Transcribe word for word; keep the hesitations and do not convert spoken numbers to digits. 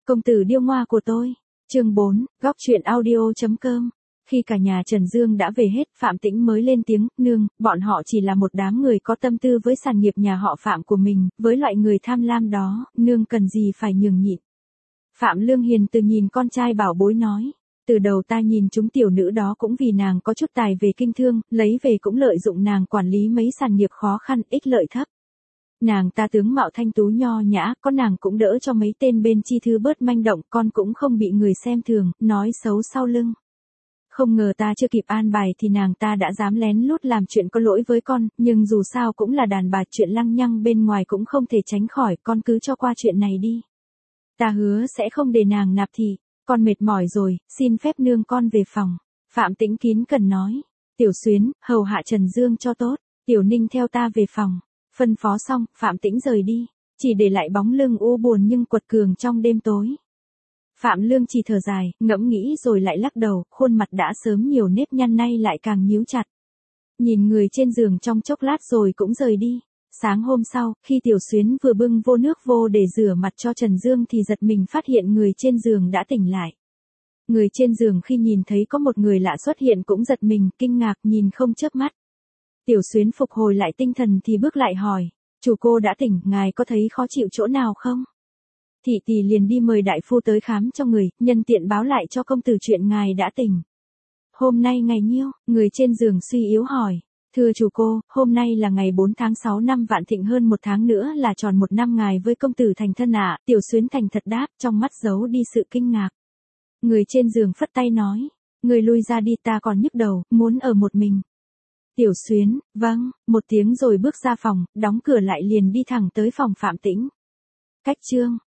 Công tử điêu ngoa của tôi. Chương bốn, góc truyện audio.com. Khi cả nhà Trần Dương đã về hết, Phạm Tĩnh mới lên tiếng, nương, bọn họ chỉ là một đám người có tâm tư với sản nghiệp nhà họ Phạm của mình, với loại người tham lam đó, nương cần gì phải nhường nhịn. Phạm Lương Hiền từ nhìn con trai bảo bối nói, từ đầu ta nhìn chúng tiểu nữ đó cũng vì nàng có chút tài về kinh thương, lấy về cũng lợi dụng nàng quản lý mấy sản nghiệp khó khăn, ích lợi thấp. Nàng ta tướng mạo thanh tú nho nhã, có nàng cũng đỡ cho mấy tên bên chi thư bớt manh động, con cũng không bị người xem thường, nói xấu sau lưng. Không ngờ ta chưa kịp an bài thì nàng ta đã dám lén lút làm chuyện có lỗi với con, nhưng dù sao cũng là đàn bà, chuyện lăng nhăng bên ngoài cũng không thể tránh khỏi, con cứ cho qua chuyện này đi. Ta hứa sẽ không để nàng nạp thị, con mệt mỏi rồi, xin phép nương con về phòng. Phạm Tĩnh kín cẩn nói, Tiểu Xuyến, hầu hạ Trần Dương cho tốt, Tiểu Ninh theo ta về phòng. Phân phó xong, Phạm Tĩnh rời đi, chỉ để lại bóng lưng u buồn nhưng quật cường trong đêm tối. Phạm Lương chỉ thở dài, ngẫm nghĩ rồi lại lắc đầu, khuôn mặt đã sớm nhiều nếp nhăn nay lại càng nhíu chặt. Nhìn người trên giường trong chốc lát rồi cũng rời đi. Sáng hôm sau, khi Tiểu Xuyến vừa bưng vô nước vô để rửa mặt cho Trần Dương thì giật mình phát hiện người trên giường đã tỉnh lại. Người trên giường khi nhìn thấy có một người lạ xuất hiện cũng giật mình, kinh ngạc nhìn không chớp mắt. Tiểu Xuyến phục hồi lại tinh thần thì bước lại hỏi, chủ cô đã tỉnh, ngài có thấy khó chịu chỗ nào không? Thị tỷ liền đi mời đại phu tới khám cho người, nhân tiện báo lại cho công tử chuyện ngài đã tỉnh. Hôm nay ngày nhiêu? Người trên giường suy yếu hỏi. Thưa chủ cô, hôm nay là ngày bốn tháng sáu năm Vạn Thịnh, hơn một tháng nữa là tròn một năm ngài với công tử thành thân ạ. À. Tiểu Xuyến thành thật đáp, trong mắt giấu đi sự kinh ngạc. Người trên giường phất tay nói, người lui ra đi, ta còn nhức đầu, muốn ở một mình. Tiểu Xuyến, vâng, một tiếng rồi bước ra phòng, đóng cửa lại liền đi thẳng tới phòng Phạm Tĩnh. Cách chương